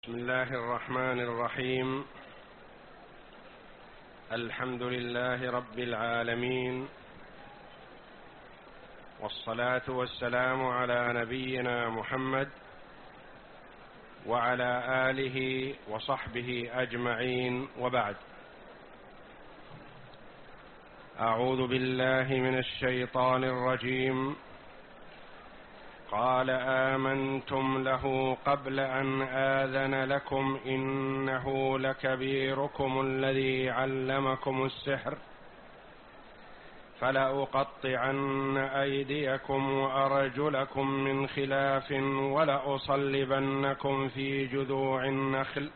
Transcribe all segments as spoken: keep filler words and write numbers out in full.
بسم الله الرحمن الرحيم. الحمد لله رب العالمين، والصلاة والسلام على نبينا محمد وعلى آله وصحبه أجمعين، وبعد. أعوذ بالله من الشيطان الرجيم. قال آمنتم له قبل أن آذن لكم إنه لكبيركم الذي علمكم السحر فلأقطعن أيديكم وأرجلكم من خلاف ولأصلبنكم في جذوع النخل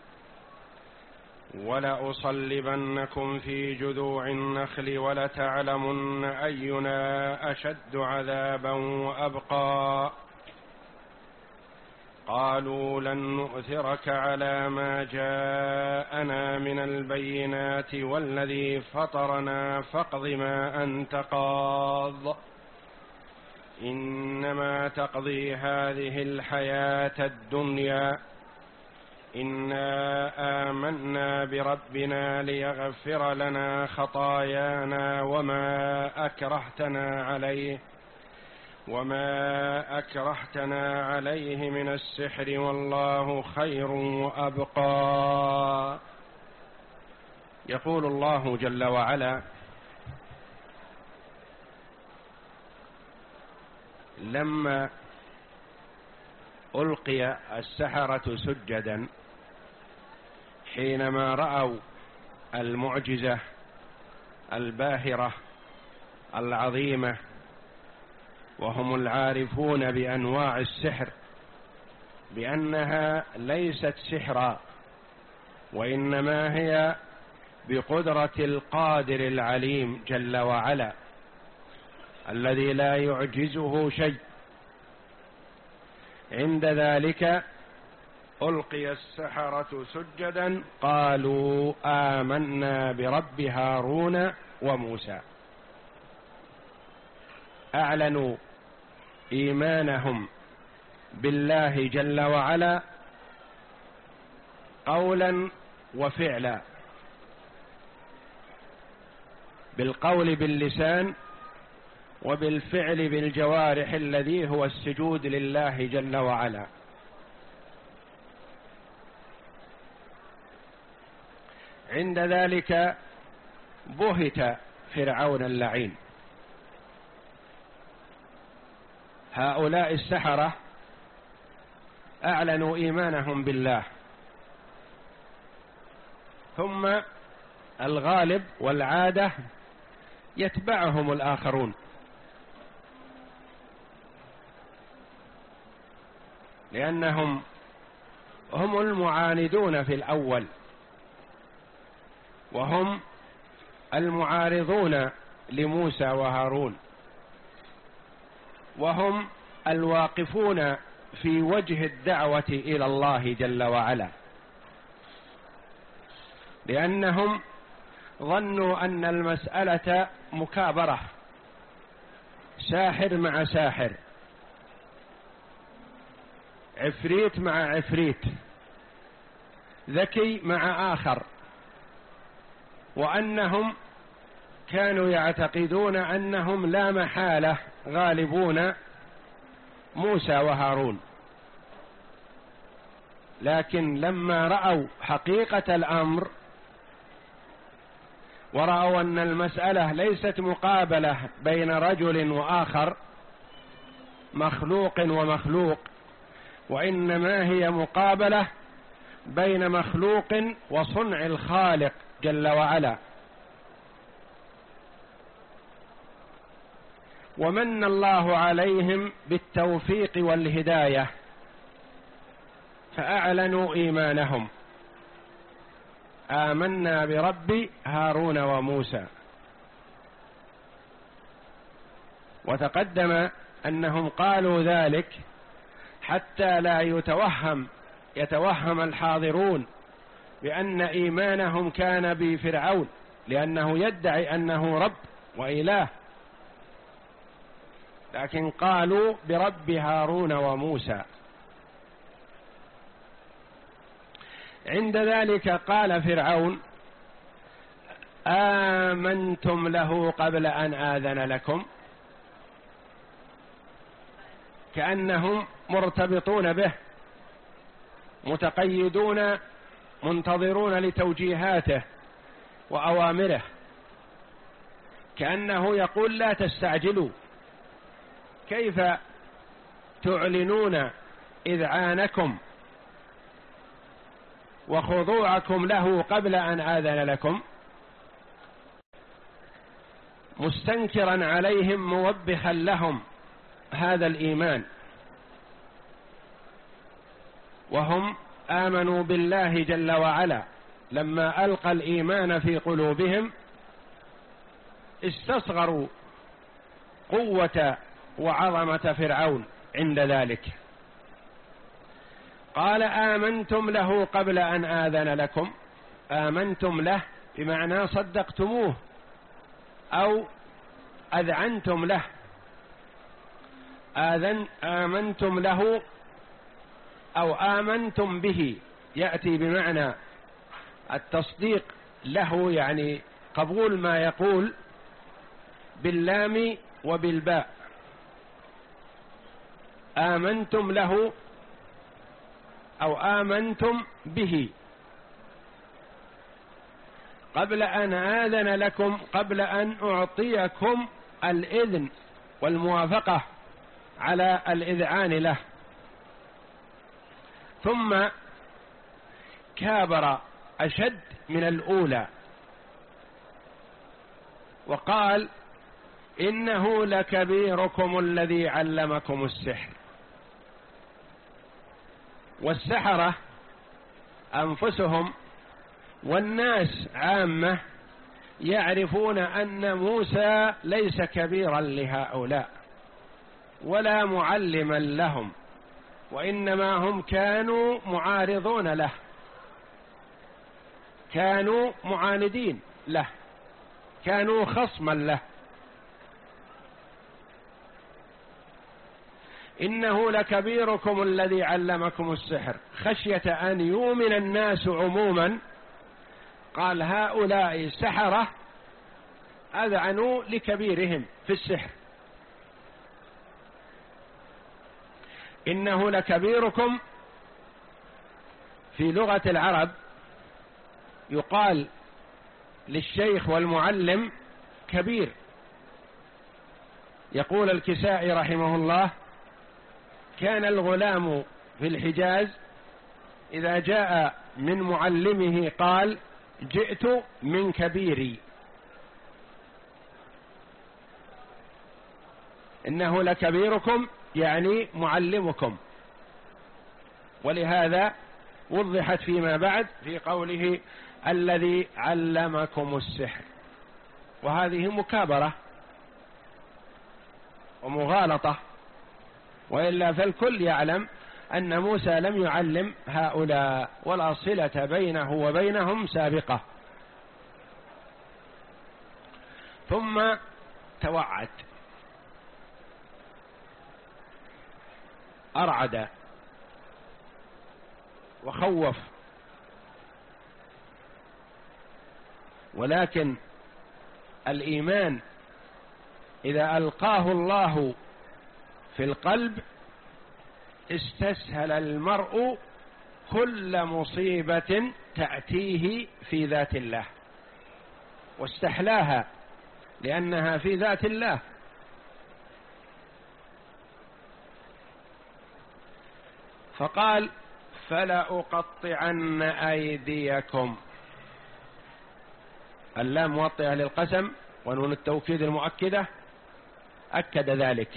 ولأصلبنكم في جذوع النخل ولتعلمن أينا أشد عذابا وأبقى. قالوا لن نؤثرك على ما جاءنا من البينات والذي فطرنا فاقض ما أنت قاض إنما تقضي هذه الحياة الدنيا إنا آمنا بربنا ليغفر لنا خطايانا وما أكرهتنا عليه وما أكرهتنا عليه من السحر والله خير وأبقى. يقول الله جل وعلا: لما ألقي السحرة سجدا حينما رأوا المعجزة الباهرة العظيمة، وهم العارفون بأنواع السحر بأنها ليست سحرا وإنما هي بقدرة القادر العليم جل وعلا الذي لا يعجزه شيء، عند ذلك ألقي السحرة سجدا قالوا آمنا برب هارون وموسى. أعلنوا إيمانهم بالله جل وعلا قولا وفعلا، بالقول باللسان وبالفعل بالجوارح الذي هو السجود لله جل وعلا. عند ذلك بهت فرعون اللعين. هؤلاء السحرة أعلنوا إيمانهم بالله، ثم الغالب والعادة يتبعهم الآخرون، لأنهم هم المعاندون في الأول، وهم المعارضون لموسى وهارون، وهم الواقفون في وجه الدعوة إلى الله جل وعلا، لأنهم ظنوا أن المسألة مكابرة، ساحر مع ساحر، عفريت مع عفريت، ذكي مع آخر، وأنهم كانوا يعتقدون أنهم لا محالة غالبون موسى وهارون. لكن لما رأوا حقيقة الأمر ورأوا أن المسألة ليست مقابلة بين رجل وآخر، مخلوق ومخلوق، وإنما هي مقابلة بين مخلوق وصنع الخالق جل وعلا، ومن الله عليهم بالتوفيق والهداية فأعلنوا إيمانهم: آمنا برب هارون وموسى. وتقدم أنهم قالوا ذلك حتى لا يتوهم يتوهم الحاضرون بأن إيمانهم كان بفرعون، لأنه يدعي أنه رب وإله، لكن قالوا برب هارون وموسى. عند ذلك قال فرعون: آمنتم له قبل أن آذن لكم، كأنهم مرتبطون به، متقيدون منتظرون لتوجيهاته وأوامره، كأنه يقول: لا تستعجلوا، كيف تعلنون إذعانكم وخضوعكم له قبل أن آذن لكم؟ مستنكرا عليهم موبخا لهم هذا الإيمان، وهم آمنوا بالله جل وعلا. لما ألقى الإيمان في قلوبهم استصغروا قوة وعظمة فرعون عند ذلك. قال: آمنتم له قبل أن آذن لكم. آمنتم له بمعنى صدقتموه أو أذعنتم له. آذن آمنتم له أو آمنتم به، يأتي بمعنى التصديق له، يعني قبول ما يقول، باللام وبالباء. آمنتم له أو آمنتم به قبل أن آذن لكم، قبل أن أعطيكم الإذن والموافقة على الإذعان له. ثم كابر أشد من الأولى وقال: إنه لكبيركم الذي علمكم السحر. والسحرة أنفسهم والناس عامة يعرفون أن موسى ليس كبيرا لهؤلاء ولا معلما لهم، وإنما هم كانوا معارضون له، كانوا معاندين له، كانوا خصما له. إنه لكبيركم الذي علمكم السحر، خشية أن يؤمن الناس عموما قال: هؤلاء سحرة أذعنوا لكبيرهم في السحر. إنه لكبيركم في لغة العرب يقال للشيخ والمعلم كبير. يقول الكسائي رحمه الله: كان الغلام في الحجاز إذا جاء من معلمه قال: جئت من كبيري. إنه لكبيركم يعني معلمكم، ولهذا وضحت فيما بعد في قوله: الذي علمكم السحر. وهذه مكابرة ومغالطة، وإلا فالكل يعلم أن موسى لم يعلم هؤلاء، ولا صلة بينه وبينهم سابقة. ثم توعد، أرعد وخوف، ولكن الإيمان إذا ألقاه الله في القلب استسهل المرء كل مصيبة تأتيه في ذات الله، واستحلاها لأنها في ذات الله. فقال: فلأقطعن أيديكم. اللام موطئة للقسم، ونون التوكيد المؤكدة أكد ذلك.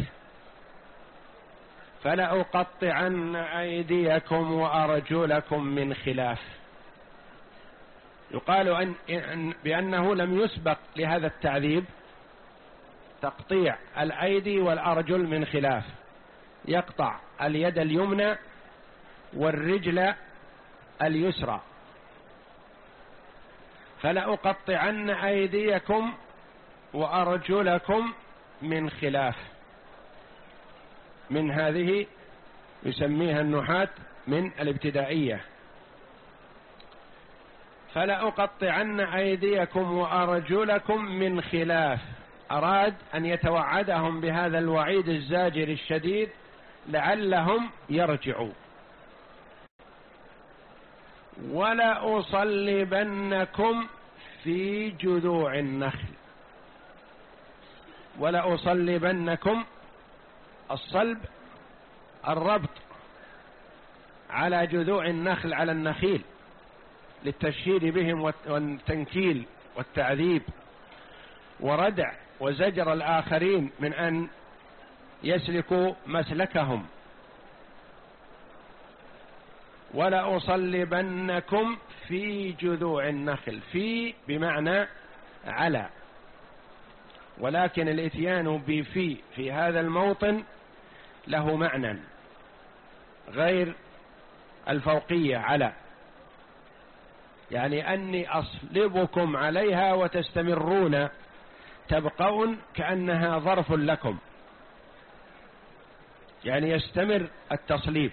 فلأقطعن أيديكم وأرجلكم من خلاف. يقال أن بأنه لم يسبق لهذا التعذيب تقطيع الأيدي والأرجل من خلاف، يقطع اليد اليمنى والرجل اليسرى. فلأقطعن أيديكم وأرجلكم من خلاف. من هذه يسميها النحاة من الابتدائية، فلأقطعن أيديكم وأرجلكم من خلاف. أراد أن يتوعدهم بهذا الوعيد الزاجر الشديد لعلهم يرجعوا. ولأصلبنكم في جذوع النخل. ولأصلبنكم، الصلب الربط على جذوع النخل، على النخيل، للتشهير بهم والتنكيل والتعذيب وردع وزجر الآخرين من أن يسلكوا مسلكهم. ولأصلبنكم في جذوع النخل، في بمعنى على، ولكن الاتيان بفي في هذا الموطن له معنى غير الفوقية على، يعني أني أصلبكم عليها وتستمرون تبقون كأنها ظرف لكم، يعني يستمر التصليب.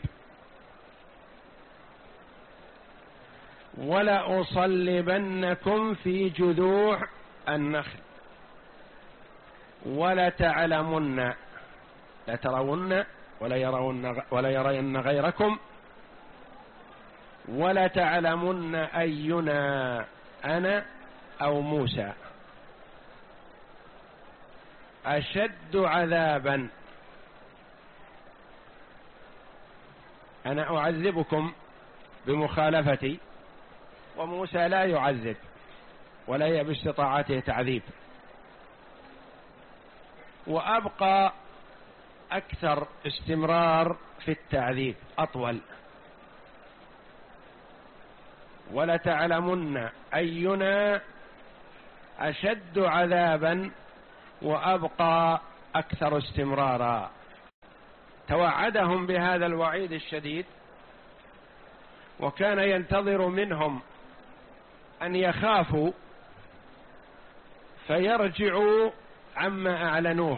ولأصلبنكم في جذوع النخل ولتعلمن، لترون ولا يرون ولا يرين غيركم، ولتعلمن أينا أنا أو موسى أشد عذابا. أنا أعذبكم بمخالفتي، وموسى لا يعذب ولا هي باستطاعته تعذيب. وأبقى أكثر استمرار في التعذيب أطول. ولتعلمن أينا أشد عذابا وأبقى أكثر استمرارا. توعدهم بهذا الوعيد الشديد، وكان ينتظر منهم أن يخافوا فيرجعوا عما أعلنوه،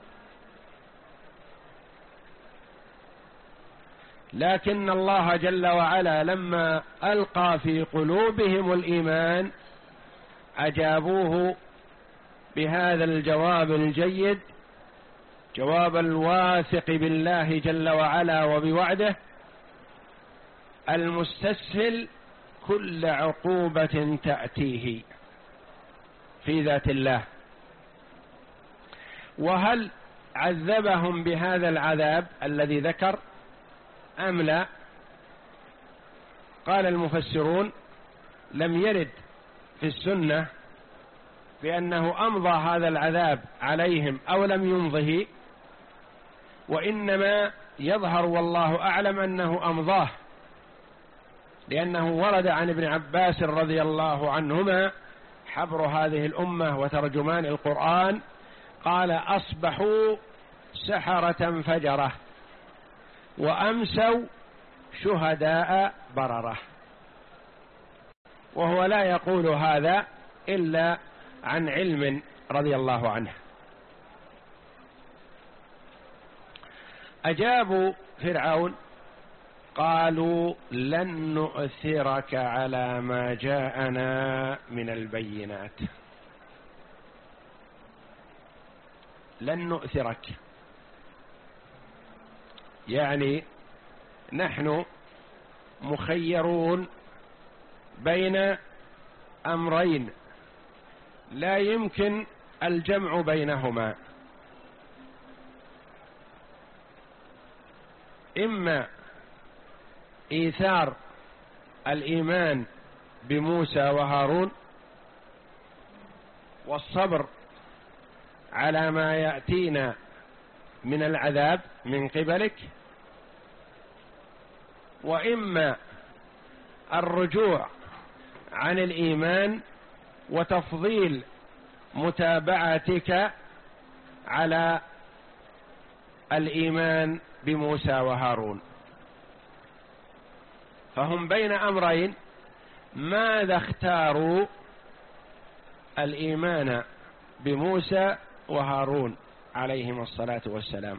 لكن الله جل وعلا لما ألقى في قلوبهم الإيمان أجابوه بهذا الجواب الجيد، جواب الواثق بالله جل وعلا وبوعده، المستسهل كل عقوبة تأتيه في ذات الله. وهل عذبهم بهذا العذاب الذي ذكر أم لا؟ قال المفسرون لم يرد في السنة بأنه أمضى هذا العذاب عليهم أو لم يمضه، وإنما يظهر والله أعلم أنه أمضاه، لأنه ورد عن ابن عباس رضي الله عنهما حبر هذه الأمة وترجمان القرآن قال: أصبحوا سحرة فجرة وأمسوا شهداء بررة. وهو لا يقول هذا إلا عن علم رضي الله عنه. أجابوا فرعون قالوا: لن نؤثرك على ما جاءنا من البينات. لن نؤثرك يعني نحن مخيرون بين أمرين لا يمكن الجمع بينهما، إما إيثار الإيمان بموسى وهارون والصبر على ما يأتينا من العذاب من قبلك، وإما الرجوع عن الإيمان وتفضيل متابعتك على الإيمان بموسى وهارون. فهم بين أمرين، ماذا اختاروا؟ الإيمان بموسى وهارون عليهم الصلاة والسلام.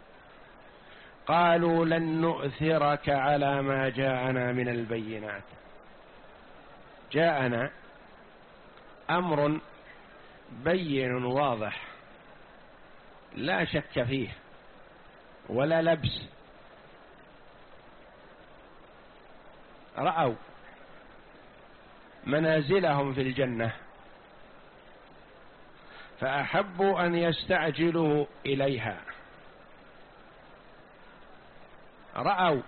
قالوا: لن نؤثرك على ما جاءنا من البينات. جاءنا أمر بين واضح لا شك فيه ولا لبس، رأوا منازلهم في الجنة فأحبوا أن يستعجلوا إليها، رأوا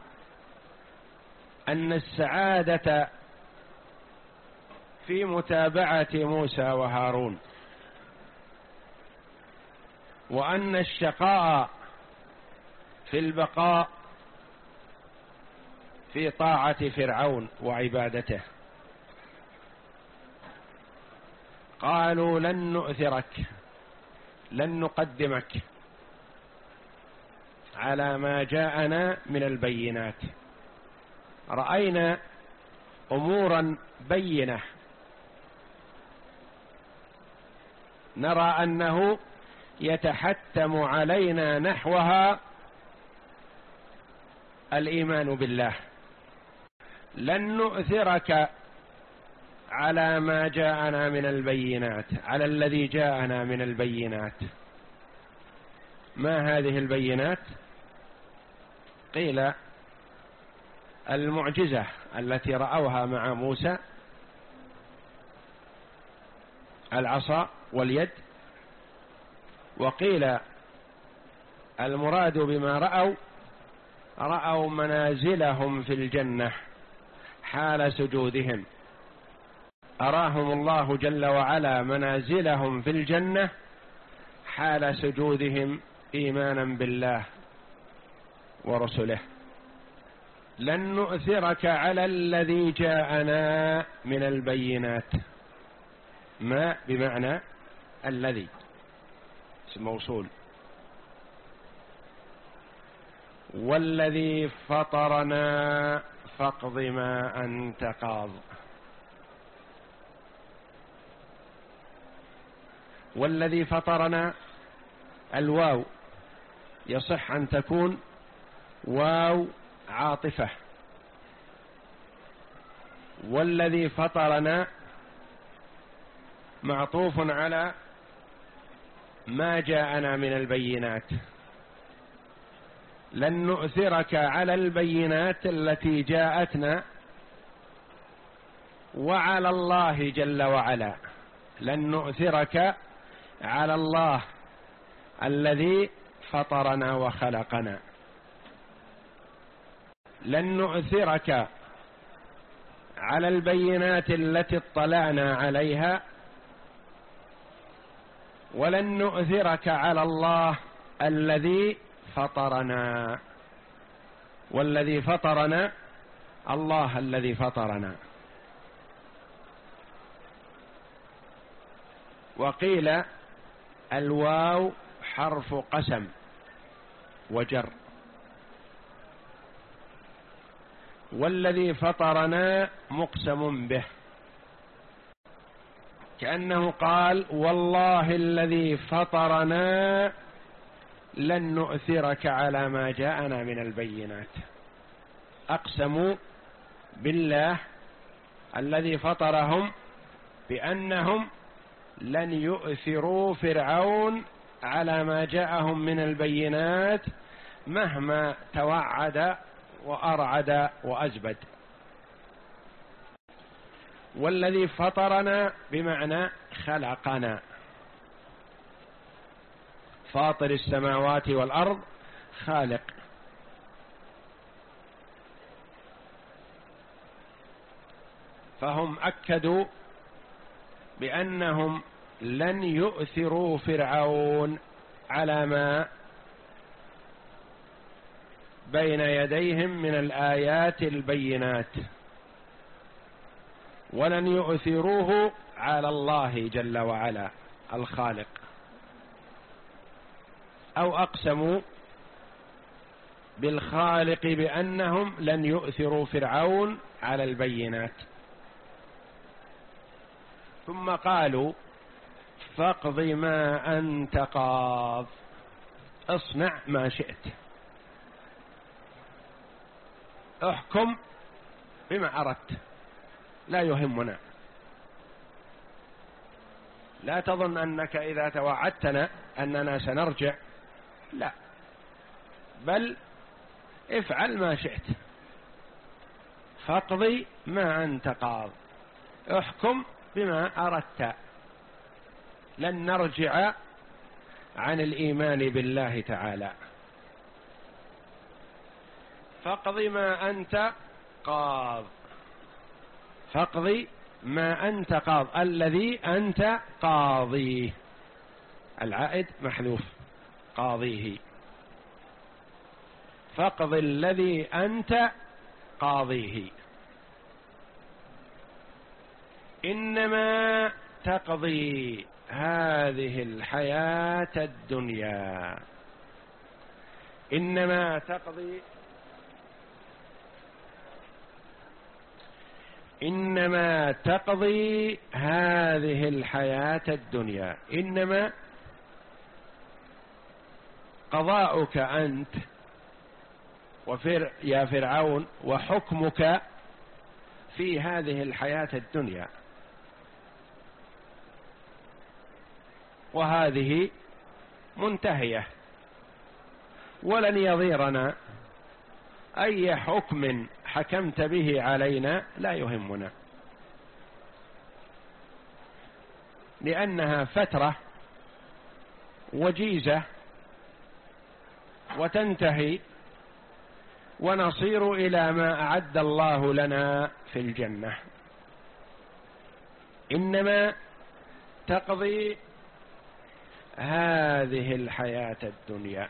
أن السعادة في متابعة موسى وهارون، وأن الشقاء في البقاء في طاعة فرعون وعبادته. قالوا لن نؤثرك، لن نقدمك على ما جاءنا من البينات. رأينا أمورا بينة نرى أنه يتحتم علينا نحوها الإيمان بالله. لن نؤثرك على ما جاءنا من البينات، على الذي جاءنا من البينات. ما هذه البينات؟ قيل المعجزة التي رأوها مع موسى، العصا واليد، وقيل المراد بما رأوا رأوا منازلهم في الجنة حال سجودهم، أراهم الله جل وعلا منازلهم في الجنة حال سجودهم إيمانا بالله ورسله. لن نؤثرك على الذي جاءنا من البينات. ما بمعنى الذي، اسم موصول. والذي فطرنا فاقض ما أنت قاض. والذي فطرنا، الواو يصح أن تكون واو عاطفة. والذي فطرنا معطوف على ما جاءنا من البينات. لن نؤثرك على البينات التي جاءتنا وعلى الله جل وعلا. لن نؤثرك على الله الذي فطرنا وخلقنا. لن نؤثرك على البينات التي اطلعنا عليها، ولن نؤثرك على الله الذي فطرنا. والذي فطرنا الله الذي فطرنا. وقيل الواو حرف قسم وجر. والذي فطرنا مقسم به، كأنه قال والله الذي فطرنا لن نؤثرك على ما جاءنا من البينات. أقسموا بالله الذي فطرهم بأنهم لن يؤثروا فرعون على ما جاءهم من البينات مهما توعد وأرعد وأزبد. والذي فطرنا بمعنى خلقنا، فاطر السماوات والأرض خالق. فهم أكدوا بأنهم لن يؤثروا فرعون على ما بين يديهم من الآيات البينات، ولن يؤثروه على الله جل وعلا الخالق. أو أقسموا بالخالق بأنهم لن يؤثروا فرعون على البينات. ثم قالوا فاقض ما أنت قاض، اصنع ما شئت، احكم بما أردت، لا يهمنا، لا تظن أنك إذا توعدتنا أننا سنرجع، لا، بل افعل ما شئت، فاقضي ما أنت قاض، احكم بما أردت، لن نرجع عن الإيمان بالله تعالى. فاقضي ما أنت قاض، فاقضي ما أنت قاض، الذي أنت قاضيه، العائد محذوف، قاضيه، فاقضي الذي أنت قاضيه. إنما تقضي هذه الحياة الدنيا، إنما تقضي إنما تقضي هذه الحياة الدنيا. إنما قضاؤك أنت وفر يا فرعون، وحكمك في هذه الحياة الدنيا، وهذه منتهية، ولن يضيرنا أي حكم حكمت به علينا، لا يهمنا، لأنها فترة وجيزة وتنتهي، ونصير إلى ما أعد الله لنا في الجنة. إنما تقضي هذه الحياة الدنيا،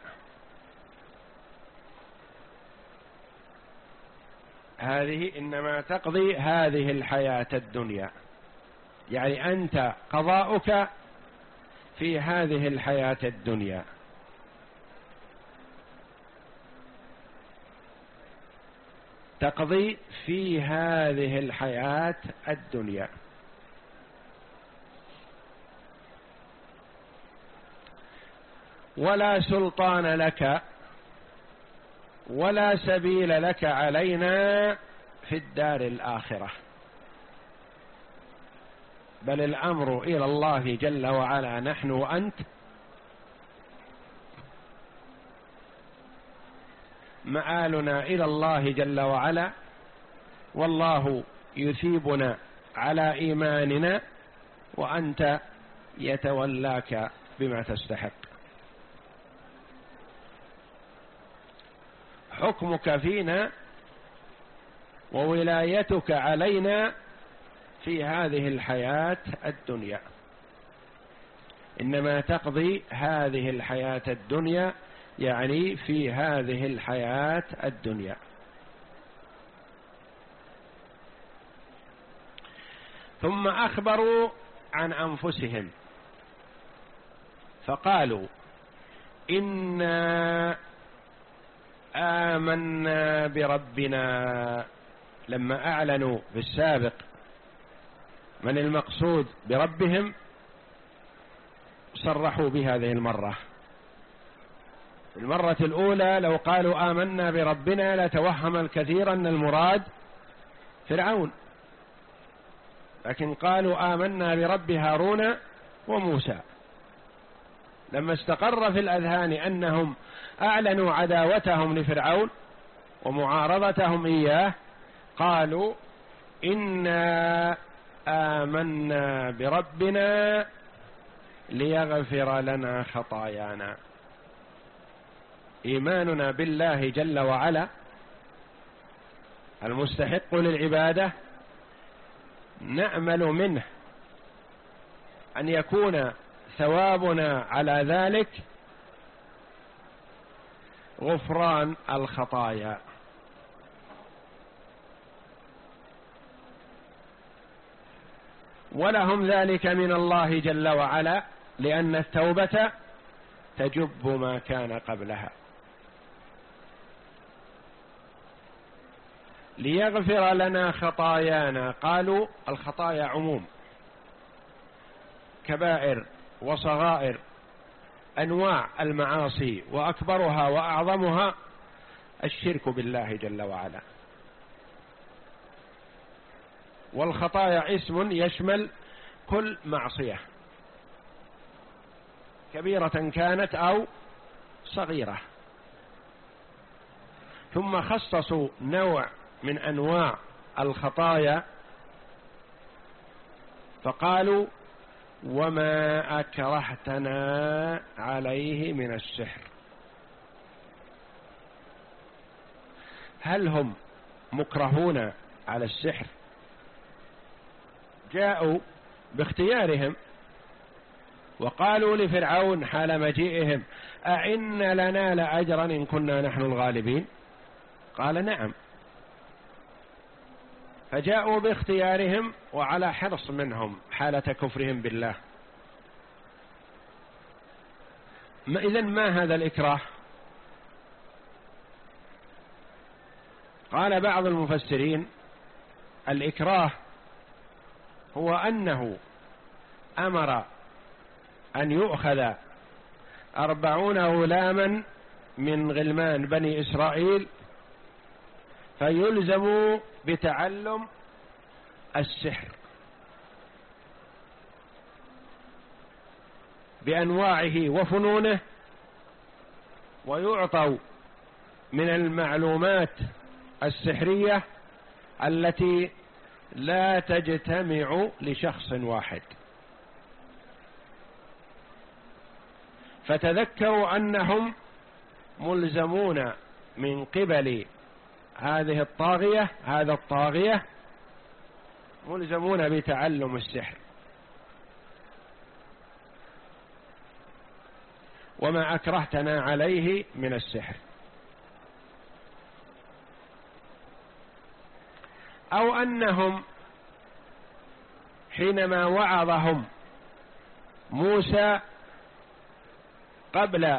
هذه إنما تقضي هذه الحياة الدنيا، يعني أنت قضاؤك في هذه الحياة الدنيا. تقضي في هذه الحياة الدنيا. ولا سلطان لك ولا سبيل لك علينا في الدار الآخرة، بل الأمر إلى الله جل وعلا، نحن وأنت مآلنا إلى الله جل وعلا، والله يثيبنا على إيماننا، وأنت يتولاك بما تستحق. حكمك فينا وولايتك علينا في هذه الحياة الدنيا. إنما تقضي هذه الحياة الدنيا، يعني في هذه الحياة الدنيا. ثم أخبروا عن أنفسهم فقالوا إنا آمنا بربنا. لما أعلنوا بالسابق من المقصود بربهم صرحوا بهذه المرة. المرة الأولى لو قالوا آمنا بربنا لتوهم الكثير أن المراد فرعون، لكن قالوا آمنا برب هارون وموسى. لما استقر في الأذهان أنهم أعلنوا عداوتهم لفرعون ومعارضتهم إياه، قالوا إنا آمنا بربنا ليغفر لنا خطايانا. إيماننا بالله جل وعلا المستحق للعبادة نأمل منه أن يكون ثوابنا على ذلك غفران الخطايا. ولهم ذلك من الله جل وعلا، لأن التوبة تجب ما كان قبلها. ليغفر لنا خطايانا، قالوا الخطايا عموم، كبائر وصغائر، أنواع المعاصي، وأكبرها وأعظمها الشرك بالله جل وعلا. والخطايا اسم يشمل كل معصية كبيرة كانت أو صغيرة. ثم خصصوا نوع من أنواع الخطايا فقالوا وما أكرهتنا عليه من السحر. هل هم مكرهون على السحر؟ جاءوا باختيارهم وقالوا لفرعون حال مجيئهم أئن لنا لأجرا إن كنا نحن الغالبين؟ قال نعم. فجاءوا باختيارهم وعلى حرص منهم حالة كفرهم بالله. إذن ما هذا الإكراه؟ قال بعض المفسرين الإكراه هو أنه أمر أن يؤخذ أربعون غلاما من غلمان بني إسرائيل فيلزموا بتعلم السحر بأنواعه وفنونه، ويعطوا من المعلومات السحرية التي لا تجتمع لشخص واحد. فتذكروا أنهم ملزمون من قبل هذه الطاغية هذا الطاغية ملزمون بتعلم السحر. وما أكرهتنا عليه من السحر. أو أنهم حينما وعظهم موسى قبل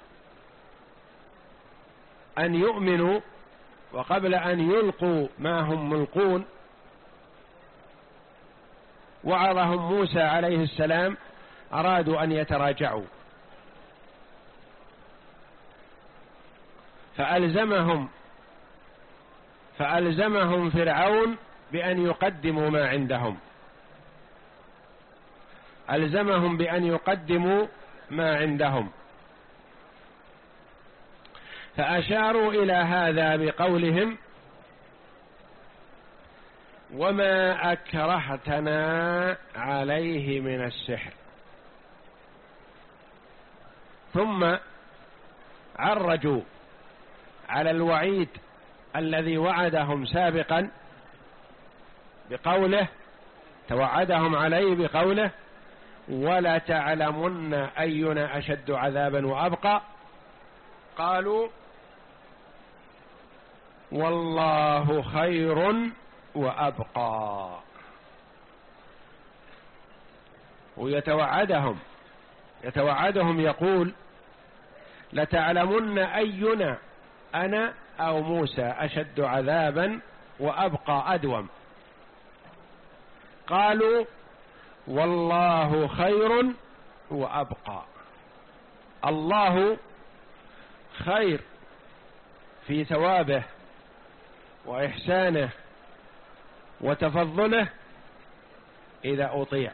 أن يؤمنوا وقبل أن يلقوا ما هم ملقون، وعظهم موسى عليه السلام أرادوا أن يتراجعوا، فألزمهم فألزمهم فرعون بأن يقدموا ما عندهم ألزمهم بأن يقدموا ما عندهم فأشاروا إلى هذا بقولهم وما أكرهتنا عليه من السحر. ثم عرجوا على الوعيد الذي وعدهم سابقا بقوله توعدهم عليه بقوله ولا تعلمن أينا أشد عذابا وأبقى. قالوا والله خير وأبقى. ويتوعدهم يتوعدهم يقول لتعلمن أينا أنا أو موسى أشد عذابا وأبقى أدوم. قالوا والله خير وأبقى. الله خير في ثوابه وإحسانه وتفضله إذا أطيع،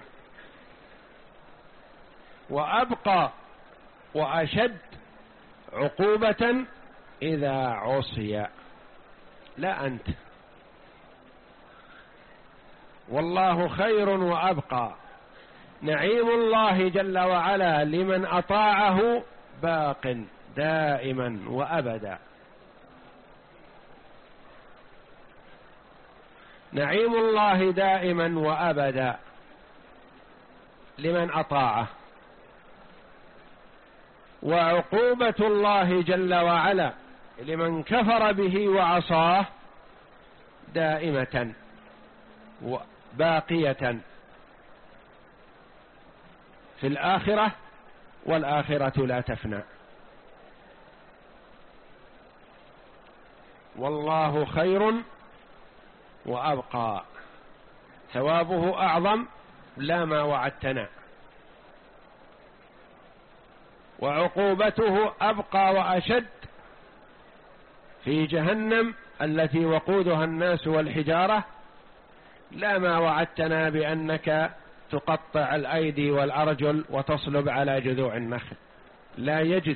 وأبقى وأشد عقوبة إذا عصي. لا أنت. والله خير وأبقى. نعيم الله جل وعلا لمن أطاعه باق دائما وأبدا. نعيم الله دائما وأبدا لمن أطاعه، وعقوبة الله جل وعلا لمن كفر به وعصاه دائمة باقية في الآخرة، والآخرة لا تفنى. والله خير وأبقى. ثوابه أعظم لا ما وعدتنا، وعقوبته أبقى وأشد في جهنم التي وقودها الناس والحجارة لا ما وعدتنا بأنك تقطع الأيدي والأرجل وتصلب على جذوع النخل، لا يجد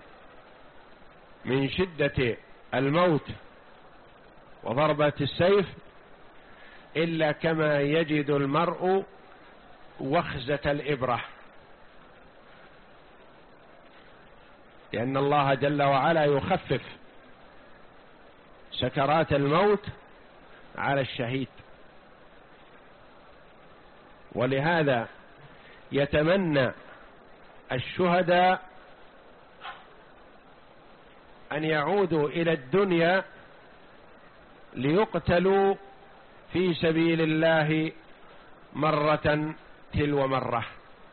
من شدة الموت وضربة السيف إلا كما يجد المرء وخزة الإبرة، لأن الله جل وعلا يخفف سكرات الموت على الشهيد. ولهذا يتمنى الشهداء أن يعودوا إلى الدنيا ليقتلوا في سبيل الله مرة تلو مرة،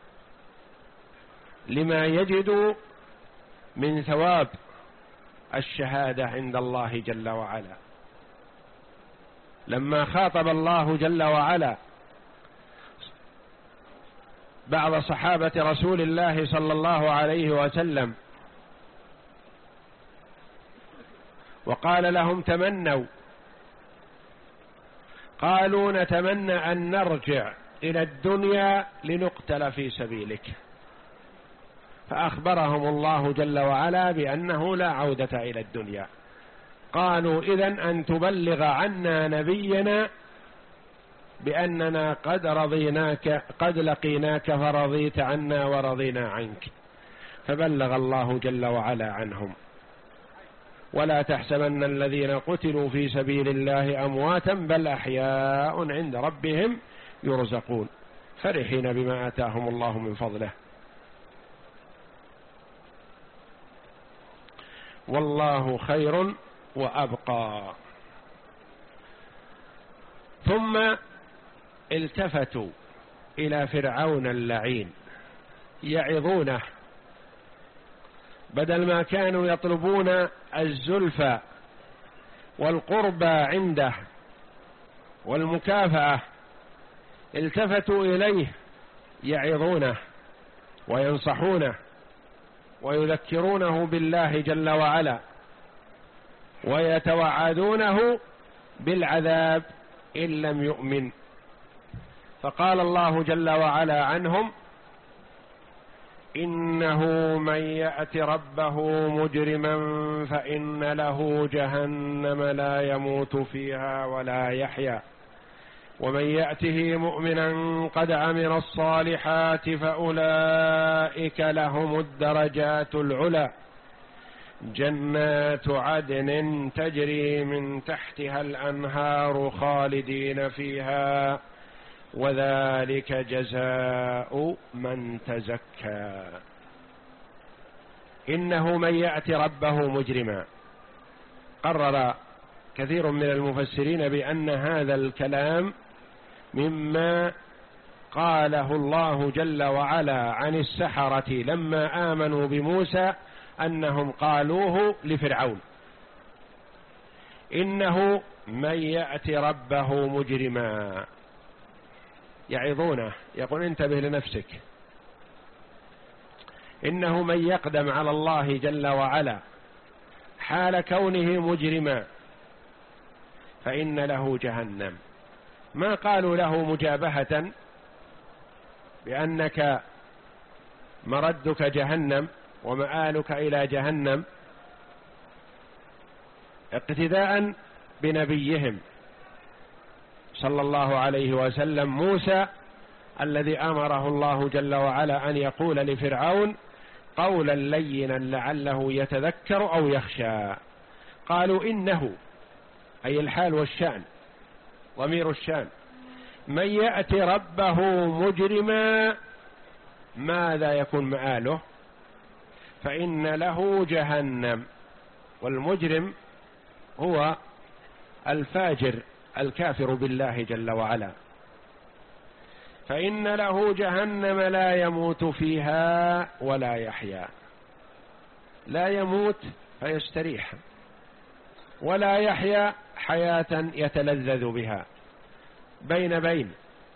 لما يجدوا من ثواب الشهادة عند الله جل وعلا. لما خاطب الله جل وعلا بعض صحابة رسول الله صلى الله عليه وسلم وقال لهم تمنوا، قالوا نتمنى أن نرجع إلى الدنيا لنقتل في سبيلك، فأخبرهم الله جل وعلا بأنه لا عودة إلى الدنيا. قالوا إذن أن تبلغ عنا نبينا بأننا قد رضيناك قد لقيناك فرضيت عنا ورضينا عنك، فبلغ الله جل وعلا عنهم. ولا تحسبن الذين قتلوا في سبيل الله أمواتا بل أحياء عند ربهم يرزقون فرحين بما آتاهم الله من فضله والله خير وأبقى. ثم التفتوا إلى فرعون اللعين يعظونه، بدل ما كانوا يطلبون الزلفى والقربى عنده والمكافأة، التفتوا إليه يعظونه وينصحونه ويذكرونه بالله جل وعلا ويتوعدونه بالعذاب إن لم يؤمن. فقال الله جل وعلا عنهم إنه من يأت ربه مجرما فإن له جهنم لا يموت فيها ولا يحيا ومن يأته مؤمنا قد عمل الصالحات فأولئك لهم الدرجات العلى جنات عدن تجري من تحتها الأنهار خالدين فيها وذلك جزاء من تزكى. إنه من يأت ربه مجرما. قرر كثير من المفسرين بأن هذا الكلام مما قاله الله جل وعلا عن السحرة لما آمنوا بموسى أنهم قالوه لفرعون إنه من يأت ربه مجرما، يعظونه يقول انتبه لنفسك، إنه من يقدم على الله جل وعلا حال كونه مجرما فإن له جهنم. ما قالوا له مجابهة بأنك مردك جهنم ومآلك إلى جهنم، اقتداء بنبيهم صلى الله عليه وسلم موسى الذي أمره الله جل وعلا أن يقول لفرعون قولا لينا لعله يتذكر أو يخشى. قالوا إنه أي الحال والشأن ضمير الشأن من يأتي ربه مجرما ماذا يكون مآله؟ فإن له جهنم، والمجرم هو الفاجر الكافر بالله جل وعلا، فإن له جهنم لا يموت فيها ولا يحيا، لا يموت فيستريح ولا يحيا حياة يتلذذ بها، بين بين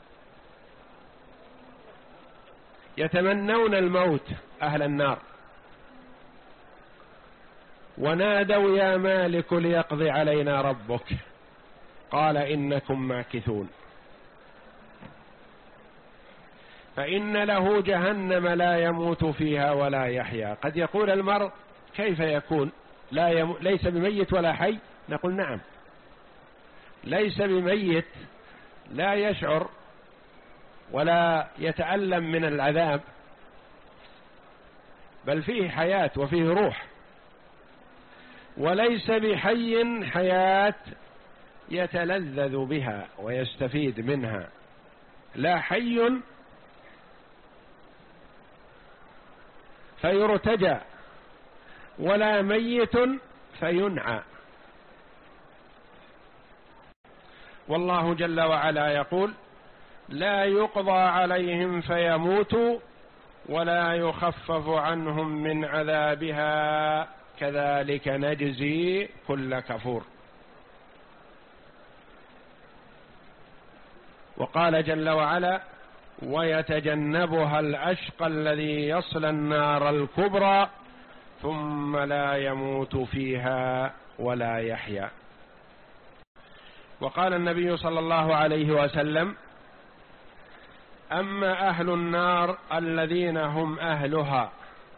يتمنون الموت أهل النار ونادوا يا مالك ليقضي علينا ربك قال إنكم ماكثون. فإن له جهنم لا يموت فيها ولا يحيا. قد يقول المرء كيف يكون لا يم... ليس بميت ولا حي؟ نقول نعم، ليس بميت، لا يشعر ولا يتألم من العذاب، بل فيه حياة وفيه روح. وليس بحي حياة يتلذذ بها ويستفيد منها، لا حي فيرتجى ولا ميت فينعى. والله جل وعلا يقول لا يقضى عليهم فيموتوا ولا يخفف عنهم من عذابها كذلك نجزي كل كفور. وقال جل وعلا ويتجنبها الأشقى الذي يصلى النار الكبرى ثم لا يموت فيها ولا يحيا. وقال النبي صلى الله عليه وسلم أما أهل النار الذين هم أهلها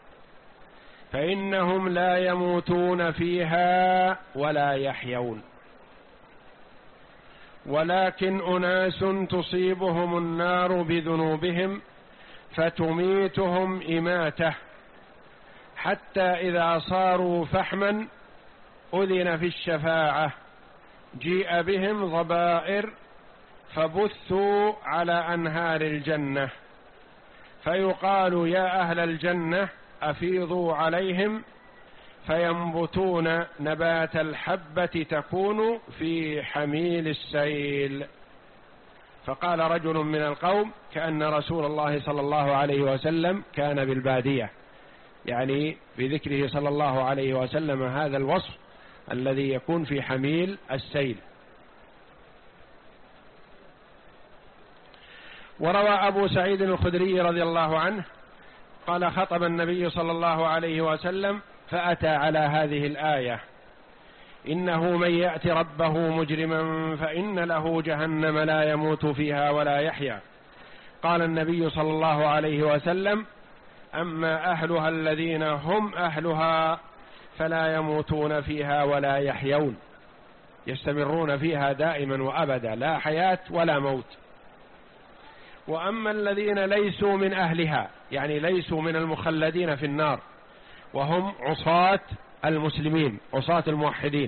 فإنهم لا يموتون فيها ولا يحيون، ولكن أناس تصيبهم النار بذنوبهم فتميتهم إماتة حتى إذا صاروا فحما أذن في الشفاعة جيء بهم ضبائر فبثوا على أنهار الجنة فيقال يا أهل الجنة أفيضوا عليهم فينبتون نبات الحبة تكون في حميل السيل. فقال رجل من القوم كأن رسول الله صلى الله عليه وسلم كان بالبادية، يعني بذكره صلى الله عليه وسلم هذا الوصف الذي يكون في حميل السيل. وروى أبو سعيد الخدري رضي الله عنه قال خطب النبي صلى الله عليه وسلم فأتى على هذه الآية إنه من يأت ربه مجرما فإن له جهنم لا يموت فيها ولا يحيا. قال النبي صلى الله عليه وسلم أما أهلها الذين هم أهلها فلا يموتون فيها ولا يحيون، يستمرون فيها دائما وأبدا، لا حياة ولا موت. وأما الذين ليسوا من أهلها يعني ليسوا من المخلدين في النار وهم عصاة المسلمين عصاة الموحدين،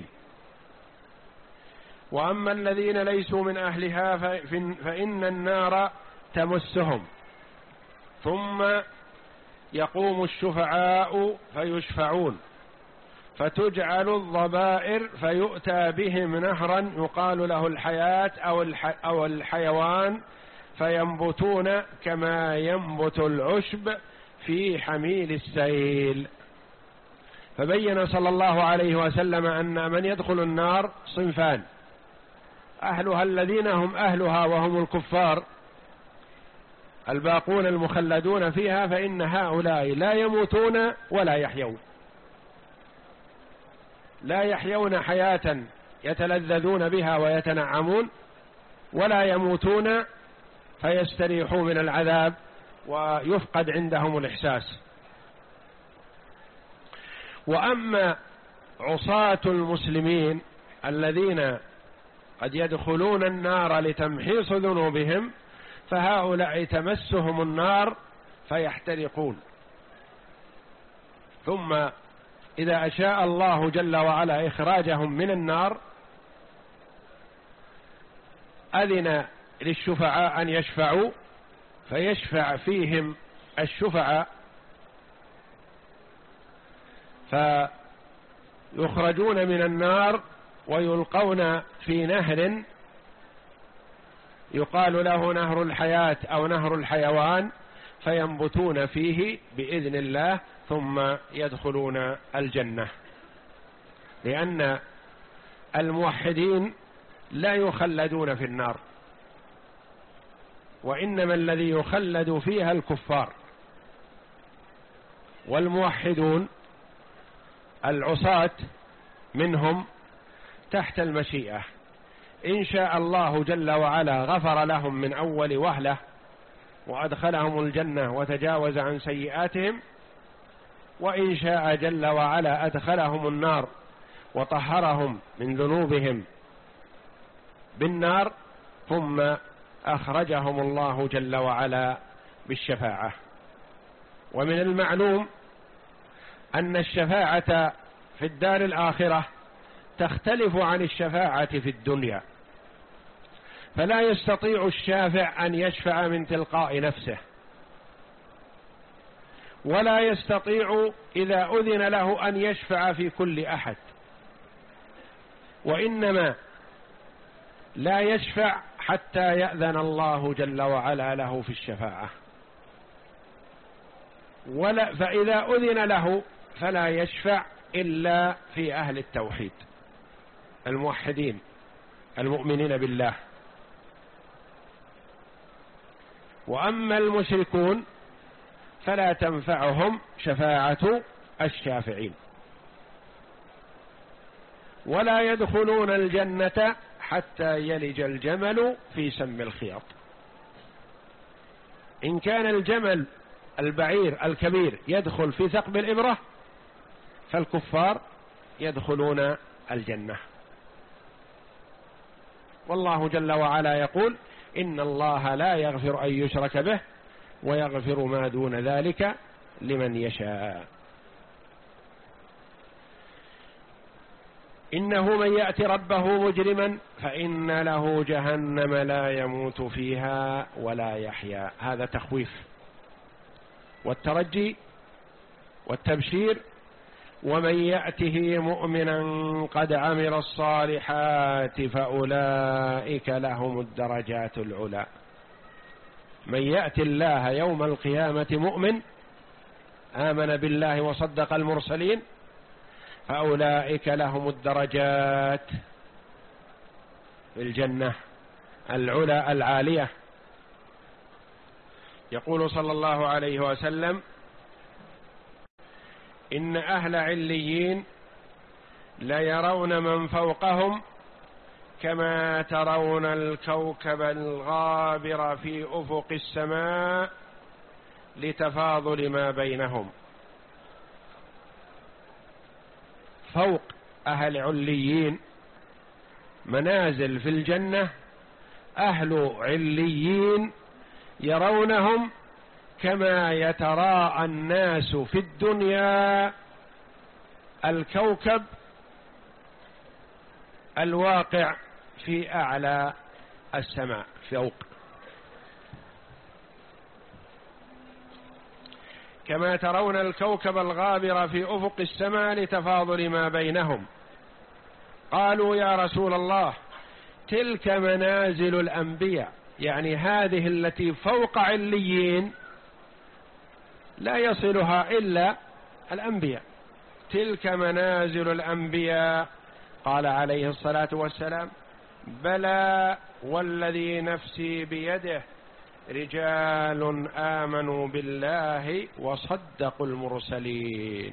وأما الذين ليسوا من أهلها فإن النار تمسهم ثم يقوم الشفعاء فيشفعون فتجعل الضبائر فيؤتى بهم نهرا يقال له الحياة أو, الحي أو الحيوان فينبتون كما ينبت العشب في حميل السيل. فبين صلى الله عليه وسلم أن من يدخل النار صنفان: أهلها الذين هم أهلها وهم الكفار الباقون المخلدون فيها، فإن هؤلاء لا يموتون ولا يحيون، لا يحيون حياة يتلذذون بها ويتنعمون، ولا يموتون فيستريحوا من العذاب ويفقد عندهم الإحساس. وأما عصاة المسلمين الذين قد يدخلون النار لتمحيص ذنوبهم فهؤلاء تمسهم النار فيحترقون، ثم إذا أشاء الله جل وعلا إخراجهم من النار أذن للشفعاء أن يشفعوا فيشفع فيهم الشفعاء فيخرجون من النار ويلقون في نهر يقال له نهر الحياة أو نهر الحيوان فينبتون فيه بإذن الله ثم يدخلون الجنة، لأن الموحدين لا يخلدون في النار، وإنما الذي يخلد فيها الكفار، والموحدون العصاة منهم تحت المشيئة، إن شاء الله جل وعلا غفر لهم من أول وهلة وأدخلهم الجنة وتجاوز عن سيئاتهم، وإن شاء جل وعلا أدخلهم النار وطهرهم من ذنوبهم بالنار، ثم أخرجهم الله جل وعلا بالشفاعة. ومن المعلوم أن الشفاعة في الدار الآخرة تختلف عن الشفاعة في الدنيا، فلا يستطيع الشافع أن يشفع من تلقاء نفسه، ولا يستطيع إذا أذن له أن يشفع في كل أحد، وإنما لا يشفع حتى يأذن الله جل وعلا له في الشفاعة، ولا فإذا أذن له فلا يشفع إلا في أهل التوحيد الموحدين المؤمنين بالله. وأما المشركون فلا تنفعهم شفاعة الشافعين، ولا يدخلون الجنة حتى يلج الجمل في سم الخياط. إن كان الجمل البعير الكبير يدخل في ثقب الإبرة، فالكفار يدخلون الجنة. والله جل وعلا يقول: إن الله لا يغفر أن يشرك به ويغفر ما دون ذلك لمن يشاء. إنه من يأت ربه مجرما فإن له جهنم لا يموت فيها ولا يحيا. هذا تخويف والترجي والتبشير. ومن يأته مؤمنا قد عمل الصالحات فأولئك لهم الدرجات العلى. من يأتي الله يوم القيامة مؤمن آمن بالله وصدق المرسلين فأولئك لهم الدرجات في الجنة العلى العالية. يقول صلى الله عليه وسلم: إن أهل عليين ليرون من فوقهم كما ترون الكوكب الغابر في أفق السماء لتفاضل ما بينهم. فوق أهل عليين منازل في الجنة، أهل عليين يرونهم كما يتراءى الناس في الدنيا الكوكب الواقع في أعلى السماء فوق، كما ترون الكوكب الغابر في أفق السماء لتفاضل ما بينهم. قالوا: يا رسول الله، تلك منازل الأنبياء، يعني هذه التي فوق عليين لا يصلها إلا الأنبياء، تلك منازل الأنبياء. قال عليه الصلاة والسلام: بلى والذي نفسي بيده رجال آمنوا بالله وصدقوا المرسلين.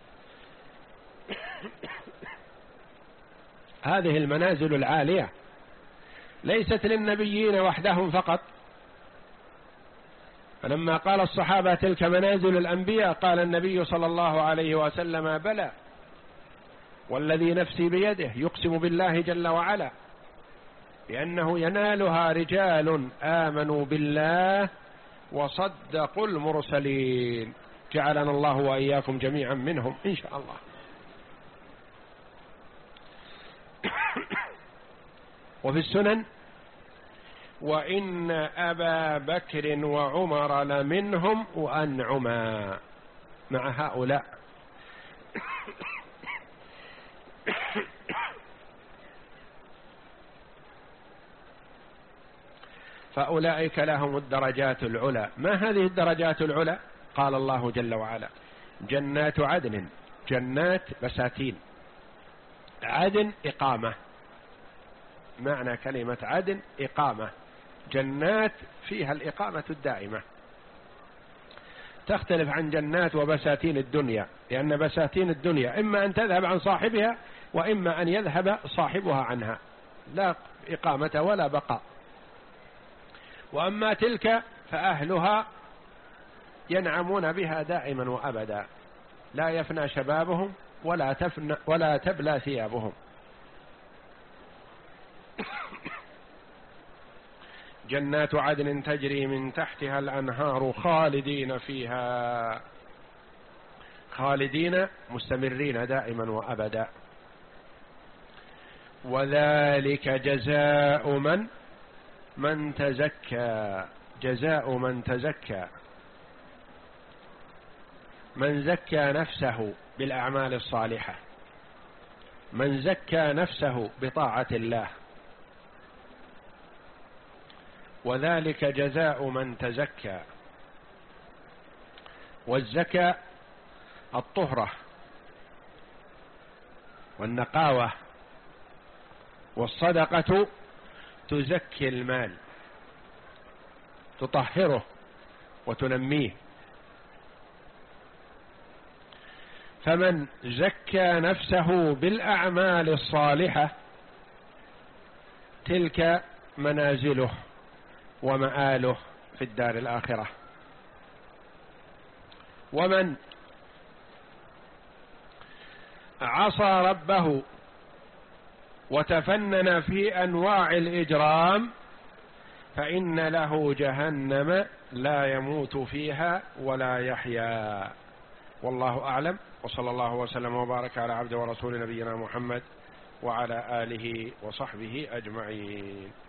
هذه المنازل العالية ليست للنبيين وحدهم فقط. فلما قال الصحابة تلك منازل الأنبياء، قال النبي صلى الله عليه وسلم: بلى والذي نفسي بيده، يقسم بالله جل وعلا بأنه ينالها رجال آمنوا بالله وصدقوا المرسلين. جعلنا الله وإياكم جميعا منهم إن شاء الله. وفي السنن: وإن أبا بكر وعمر لمنهم وأنعما. مع هؤلاء فأولئك لهم الدرجات العلى. ما هذه الدرجات العلى؟ قال الله جل وعلا: جنات عدن، جنات بساتين، عدن إقامة، معنى كلمة عدن إقامة، جنات فيها الإقامة الدائمة، تختلف عن جنات وبساتين الدنيا، لأن بساتين الدنيا إما أن تذهب عن صاحبها وإما أن يذهب صاحبها عنها، لا إقامة ولا بقاء. وأما تلك فأهلها ينعمون بها دائما وأبدا، لا يفنى شبابهم ولا تفنى ولا تبلى ثيابهم. جنات عدن تجري من تحتها الأنهار خالدين فيها، خالدين مستمرين دائما وأبدا. وذلك جزاء من من تزكى، جزاء من تزكى، من زكى نفسه بالأعمال الصالحة، من زكى نفسه بطاعة الله. وذلك جزاء من تزكى. والزكاة الطهرة والنقاوة، والصدقة تزكي المال، تطهره وتنميه. فمن زكى نفسه بالأعمال الصالحة تلك منازله ومآله في الدار الآخرة. ومن عصى ربه وتفنن في أنواع الإجرام فإن له جهنم لا يموت فيها ولا يحيا. والله أعلم، وصلى الله وسلم وبارك على عبد ورسول نبينا محمد وعلى آله وصحبه أجمعين.